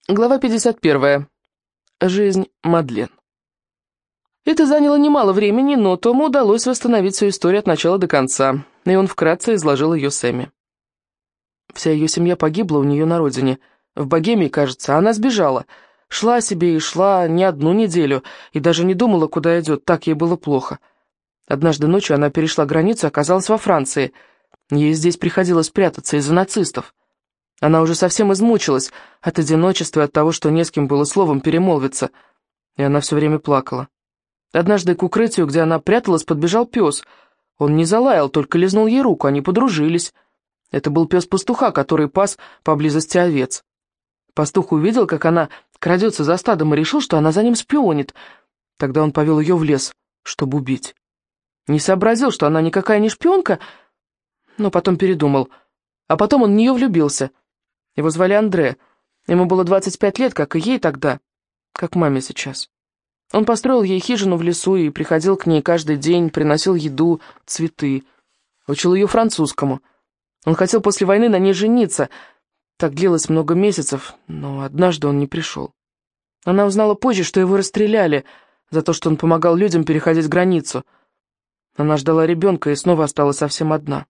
Глава 51. Жизнь Мадлен. Это заняло немало времени, но Тому удалось восстановить всю историю от начала до конца, и он вкратце изложил ее Сэмми. Вся ее семья погибла у нее на родине. В Богемии, кажется, она сбежала. Шла себе и шла не одну неделю, и даже не думала, куда идет, так ей было плохо. Однажды ночью она перешла границу и оказалась во Франции. Ей здесь приходилось прятаться из-за нацистов. Она уже совсем измучилась от одиночества и от того, что не с кем было словом перемолвиться, и она все время плакала. Однажды к укрытию, где она пряталась, подбежал пес. Он не залаял, только лизнул ей руку, они подружились. Это был пес пастуха, который пас поблизости овец. Пастух увидел, как она крадется за стадом, и решил, что она за ним шпионит. Тогда он повел ее в лес, чтобы убить. Не сообразил, что она никакая не шпионка, но потом передумал. А потом он в нее влюбился. Его звали Андре. Ему было 25 лет, как и ей тогда, как маме сейчас. Он построил ей хижину в лесу и приходил к ней каждый день, приносил еду, цветы. Учил ее французскому. Он хотел после войны на ней жениться. Так длилось много месяцев, но однажды он не пришел. Она узнала позже, что его расстреляли за то, что он помогал людям переходить границу. Она ждала ребенка и снова осталась совсем одна.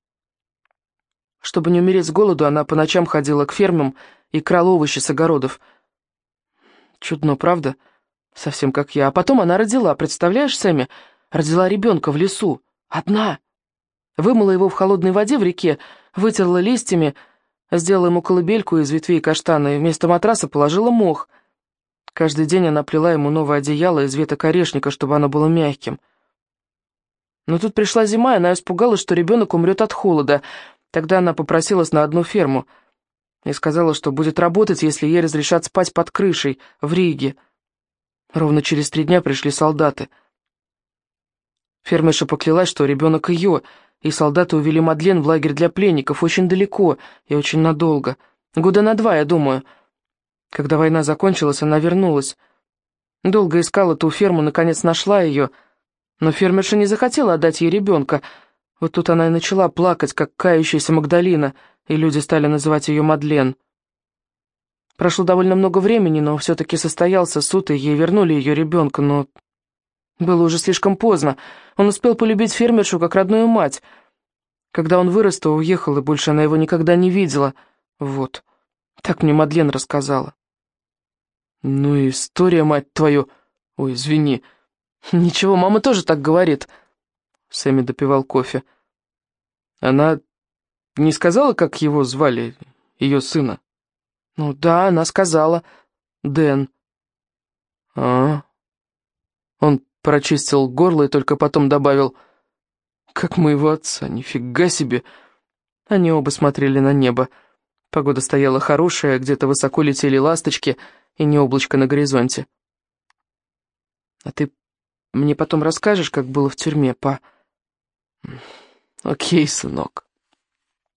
Чтобы не умереть с голоду, она по ночам ходила к фермам и крала овощи с огородов. Чудно, правда? Совсем как я. А потом она родила, представляешь, Сэмми? Родила ребенка в лесу. Одна. Вымыла его в холодной воде в реке, вытерла листьями, сделала ему колыбельку из ветвей каштана и вместо матраса положила мох. Каждый день она плела ему новое одеяло из веток орешника, чтобы оно было мягким. Но тут пришла зима, и она испугалась, что ребенок умрет от холода. Тогда она попросилась на одну ферму и сказала, что будет работать, если ей разрешат спать под крышей в Риге. Ровно через 3 дня пришли солдаты. Фермерша поклялась, что ребенок ее, и солдаты увели Мадлен в лагерь для пленников очень далеко и очень надолго. 2 года, я думаю. Когда война закончилась, она вернулась. Долго искала ту ферму, наконец нашла ее, но фермерша не захотела отдать ей ребенка. Вот тут она и начала плакать, как кающаяся Магдалина, и люди стали называть ее Мадлен. Прошло довольно много времени, но все-таки состоялся суд, и ей вернули ее ребенка, но было уже слишком поздно. Он успел полюбить фермершу как родную мать. Когда он вырос, то уехал, и больше она его никогда не видела. Вот, так мне Мадлен рассказала. Ну и история, мать твою. Ой, извини. Ничего, мама тоже так говорит. Сэмми допивал кофе. Она не сказала, как его звали, ее сына? Ну да, она сказала. Дэн. А? Он прочистил горло и только потом добавил: как моего отца, нифига себе. Они оба смотрели на небо. Погода стояла хорошая, где-то высоко летели ласточки, и не облачко на горизонте. А ты мне потом расскажешь, как было в тюрьме, па? Окей, сынок.